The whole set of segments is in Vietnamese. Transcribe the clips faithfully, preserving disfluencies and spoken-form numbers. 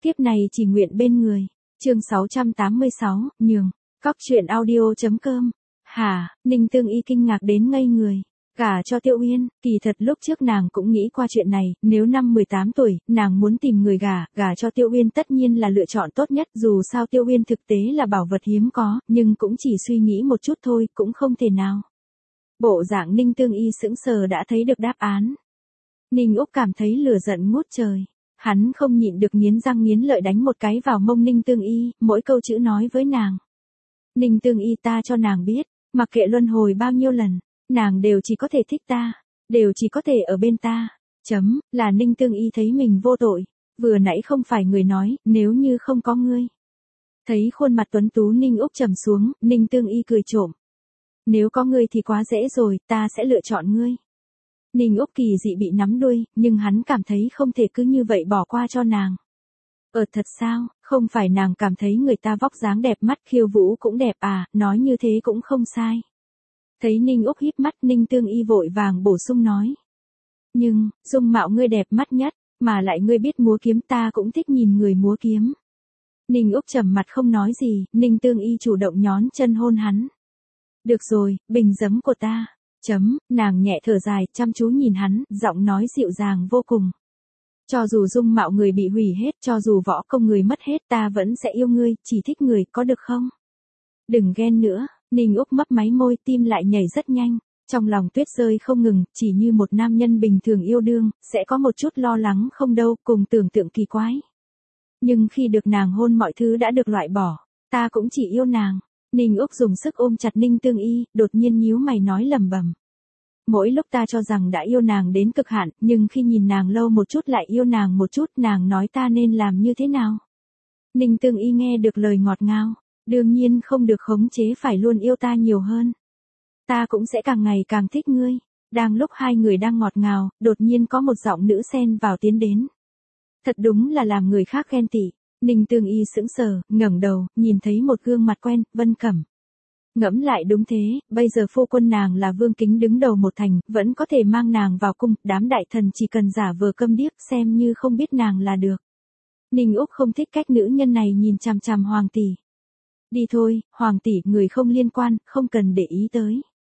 Kiếp này chỉ nguyện bên người. Chương sáu trăm tám mươi sáu, nhường. Cóc truyện audio.com. Hả, Ninh Tương Y kinh ngạc đến ngây người. Gả cho Tiêu Uyên, kỳ thật lúc trước nàng cũng nghĩ qua chuyện này, nếu năm mười tám tuổi, nàng muốn tìm người gả, gả cho Tiêu Uyên tất nhiên là lựa chọn tốt nhất, dù sao Tiêu Uyên thực tế là bảo vật hiếm có, nhưng cũng chỉ suy nghĩ một chút thôi, cũng không thể nào. Bộ dạng Ninh Tương Y sững sờ đã thấy được đáp án. Ninh Úc cảm thấy lửa giận ngút trời. Hắn không nhịn được nghiến răng nghiến lợi đánh một cái vào mông Ninh Tương Y, mỗi câu chữ nói với nàng. Ninh Tương Y, ta cho nàng biết, mặc kệ luân hồi bao nhiêu lần, nàng đều chỉ có thể thích ta, đều chỉ có thể ở bên ta. Chấm, là Ninh Tương Y thấy mình vô tội, vừa nãy không phải người nói, nếu như không có ngươi. Thấy khuôn mặt tuấn tú Ninh Úc trầm xuống, Ninh Tương Y cười trộm. Nếu có ngươi thì quá dễ rồi, ta sẽ lựa chọn ngươi. Ninh Úc kỳ dị bị nắm đuôi, nhưng hắn cảm thấy không thể cứ như vậy bỏ qua cho nàng. Ờ thật sao, không phải nàng cảm thấy người ta vóc dáng đẹp mắt khiêu vũ cũng đẹp à, nói như thế cũng không sai. Thấy Ninh Úc híp mắt, Ninh Tương Y vội vàng bổ sung nói. Nhưng, dung mạo ngươi đẹp mắt nhất, mà lại ngươi biết múa kiếm, ta cũng thích nhìn người múa kiếm. Ninh Úc trầm mặt không nói gì, Ninh Tương Y chủ động nhón chân hôn hắn. Được rồi, bình giấm của ta. Chấm, nàng nhẹ thở dài, chăm chú nhìn hắn, giọng nói dịu dàng vô cùng. Cho dù dung mạo người bị hủy hết, cho dù võ công người mất hết, ta vẫn sẽ yêu ngươi, chỉ thích người, có được không? Đừng ghen nữa, Ninh Úc mấp máy môi, tim lại nhảy rất nhanh, trong lòng tuyết rơi không ngừng, chỉ như một nam nhân bình thường yêu đương, sẽ có một chút lo lắng không đâu, cùng tưởng tượng kỳ quái. Nhưng khi được nàng hôn mọi thứ đã được loại bỏ, ta cũng chỉ yêu nàng. Ninh Úc dùng sức ôm chặt Ninh Tương Y, đột nhiên nhíu mày nói lẩm bẩm. Mỗi lúc ta cho rằng đã yêu nàng đến cực hạn, nhưng khi nhìn nàng lâu một chút lại yêu nàng một chút, nàng nói ta nên làm như thế nào? Ninh Tương Y nghe được lời ngọt ngào, đương nhiên không được khống chế phải luôn yêu ta nhiều hơn. Ta cũng sẽ càng ngày càng thích ngươi. Đang lúc hai người đang ngọt ngào, đột nhiên có một giọng nữ xen vào tiến đến. Thật đúng là làm người khác ghen tị. Ninh Tương Y sững sờ, ngẩng đầu, nhìn thấy một gương mặt quen, Vân Cẩm. Ngẫm lại đúng thế, bây giờ phu quân nàng là Vương Kính đứng đầu một thành, vẫn có thể mang nàng vào cung, đám đại thần chỉ cần giả vờ câm điếc xem như không biết nàng là được. Ninh Úc không thích cách nữ nhân này nhìn chằm chằm Hoàng tỷ. Đi thôi, Hoàng tỷ, người không liên quan, không cần để ý tới.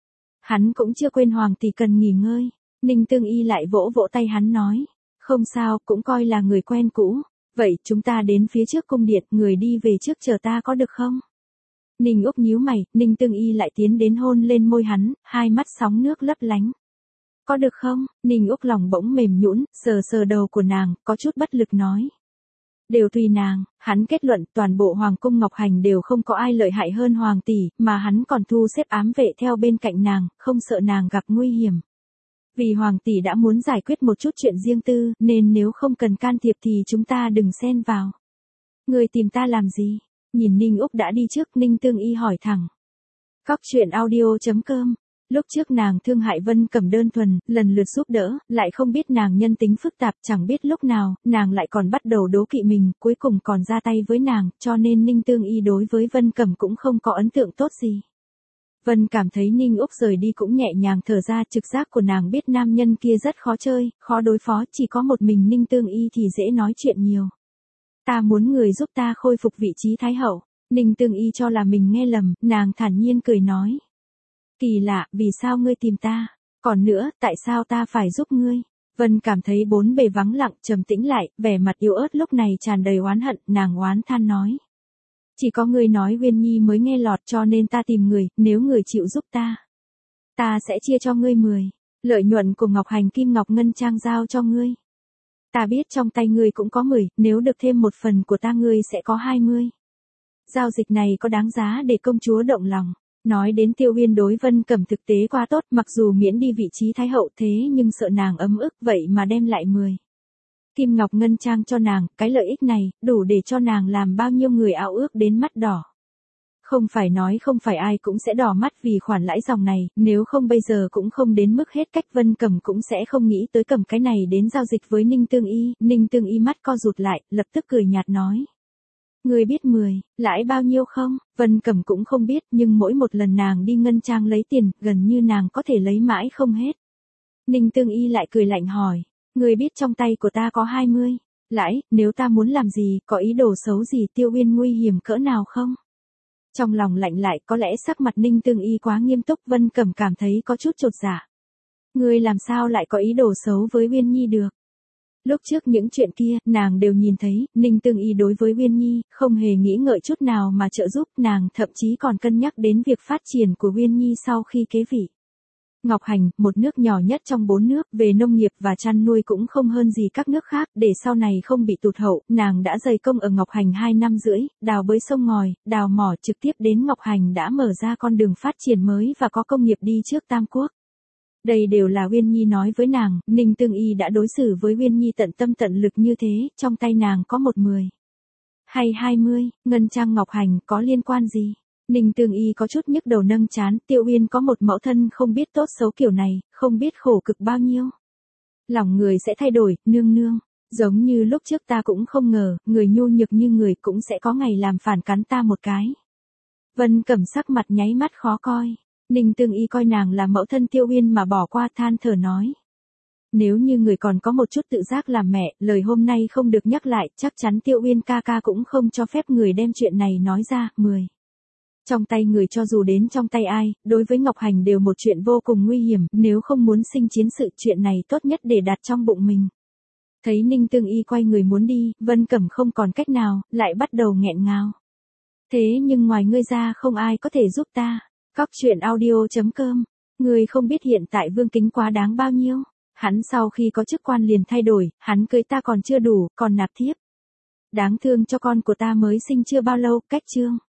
Hắn cũng chưa quên Hoàng tỷ cần nghỉ ngơi. Ninh Tương Y lại vỗ vỗ tay hắn nói. Không sao, cũng coi là người quen cũ. Vậy chúng ta đến phía trước cung điện, người đi về trước chờ ta có được không? Ninh Úc nhíu mày, Ninh Tương Y lại tiến đến hôn lên môi hắn, hai mắt sóng nước lấp lánh. Có được không? Ninh Úc lòng bỗng mềm nhũn, sờ sờ đầu của nàng, có chút bất lực nói. Đều tùy nàng, hắn kết luận toàn bộ Hoàng cung Ngọc Hành đều không có ai lợi hại hơn Hoàng tỷ, mà hắn còn thu xếp ám vệ theo bên cạnh nàng, không sợ nàng gặp nguy hiểm. Vì Hoàng tỷ đã muốn giải quyết một chút chuyện riêng tư, nên nếu không cần can thiệp thì chúng ta đừng xen vào. Người tìm ta làm gì? Nhìn Ninh Úc đã đi trước, Ninh Tương Y hỏi thẳng. Cóc truyện audio.com. Lúc trước nàng thương hại Vân Cẩm đơn thuần, lần lượt giúp đỡ, lại không biết nàng nhân tính phức tạp, chẳng biết lúc nào, nàng lại còn bắt đầu đố kỵ mình, cuối cùng còn ra tay với nàng, cho nên Ninh Tương Y đối với Vân Cẩm cũng không có ấn tượng tốt gì. Vân cảm thấy Ninh Úc rời đi cũng nhẹ nhàng thở ra, trực giác của nàng biết nam nhân kia rất khó chơi, khó đối phó, chỉ có một mình Ninh Tương Y thì dễ nói chuyện nhiều. Ta muốn người giúp ta khôi phục vị trí Thái Hậu. Ninh Tương Y cho là mình nghe lầm, nàng thản nhiên cười nói. Kỳ lạ, vì sao ngươi tìm ta? Còn nữa, tại sao ta phải giúp ngươi? Vân cảm thấy bốn bề vắng lặng, trầm tĩnh lại, vẻ mặt yếu ớt lúc này tràn đầy oán hận, nàng oán than nói. Chỉ có ngươi nói Uyên Nhi mới nghe lọt cho nên ta tìm người, nếu người chịu giúp ta. Ta sẽ chia cho ngươi mười. Lợi nhuận của Ngọc Hành Kim Ngọc Ngân Trang giao cho ngươi. Ta biết trong tay ngươi cũng có mười, nếu được thêm một phần của ta ngươi sẽ có hai mươi. Giao dịch này có đáng giá để công chúa động lòng. Nói đến Tiêu Uyên đối Vân Cẩm thực tế quá tốt, mặc dù miễn đi vị trí Thái Hậu thế nhưng sợ nàng ấm ức, vậy mà đem lại mười. Kim Ngọc Ngân Trang cho nàng, cái lợi ích này, đủ để cho nàng làm bao nhiêu người ao ước đến mắt đỏ. Không phải nói không phải ai cũng sẽ đỏ mắt vì khoản lãi dòng này, nếu không bây giờ cũng không đến mức hết cách. Vân Cẩm cũng sẽ không nghĩ tới cầm cái này đến giao dịch với Ninh Tương Y. Ninh Tương Y mắt co rụt lại, lập tức cười nhạt nói. Người biết mười, lãi bao nhiêu không? Vân Cẩm cũng không biết, nhưng mỗi một lần nàng đi ngân trang lấy tiền, gần như nàng có thể lấy mãi không hết. Ninh Tương Y lại cười lạnh hỏi. Người biết trong tay của ta có hai mươi. Lãi, nếu ta muốn làm gì, có ý đồ xấu gì, Tiêu Uyên nguy hiểm cỡ nào không? Trong lòng lạnh lại, có lẽ sắc mặt Ninh Tương Y quá nghiêm túc, Vân Cẩm cảm thấy có chút chột dạ. Ngươi làm sao lại có ý đồ xấu với Uyên Nhi được? Lúc trước những chuyện kia, nàng đều nhìn thấy, Ninh Tương Y đối với Uyên Nhi, không hề nghĩ ngợi chút nào mà trợ giúp nàng, thậm chí còn cân nhắc đến việc phát triển của Uyên Nhi sau khi kế vị. Ngọc Hành, một nước nhỏ nhất trong bốn nước, về nông nghiệp và chăn nuôi cũng không hơn gì các nước khác, để sau này không bị tụt hậu, nàng đã dày công ở Ngọc Hành hai năm rưỡi, đào bới sông ngòi, đào mỏ trực tiếp đến Ngọc Hành đã mở ra con đường phát triển mới và có công nghiệp đi trước Tam Quốc. Đây đều là Uyên Nhi nói với nàng, Ninh Tương Y đã đối xử với Uyên Nhi tận tâm tận lực như thế, trong tay nàng có một mười. Hay hai mươi, Ngân Trang Ngọc Hành có liên quan gì? Ninh Tương Y có chút nhức đầu nâng chán, Tiêu Uyên có một mẫu thân không biết tốt xấu kiểu này, không biết khổ cực bao nhiêu. Lòng người sẽ thay đổi, nương nương. Giống như lúc trước ta cũng không ngờ, người nhu nhược như người cũng sẽ có ngày làm phản cắn ta một cái. Vân Cẩm sắc mặt nháy mắt khó coi. Ninh Tương Y coi nàng là mẫu thân Tiêu Uyên mà bỏ qua, than thở nói. Nếu như người còn có một chút tự giác làm mẹ, lời hôm nay không được nhắc lại, chắc chắn Tiêu Uyên ca ca cũng không cho phép người đem chuyện này nói ra. mười. Trong tay người cho dù đến trong tay ai, đối với Ngọc Hành đều một chuyện vô cùng nguy hiểm, nếu không muốn sinh chiến sự, chuyện này tốt nhất để đặt trong bụng mình. Thấy Ninh Tương Y quay người muốn đi, Vân Cẩm không còn cách nào, lại bắt đầu nghẹn ngào. Thế nhưng ngoài ngươi ra không ai có thể giúp ta. Cóc truyện audio chấm com. Ngươi không biết hiện tại Vương Kính quá đáng bao nhiêu. Hắn sau khi có chức quan liền thay đổi, hắn cưới ta còn chưa đủ, còn nạp thiếp. Đáng thương cho con của ta mới sinh chưa bao lâu, cách chương.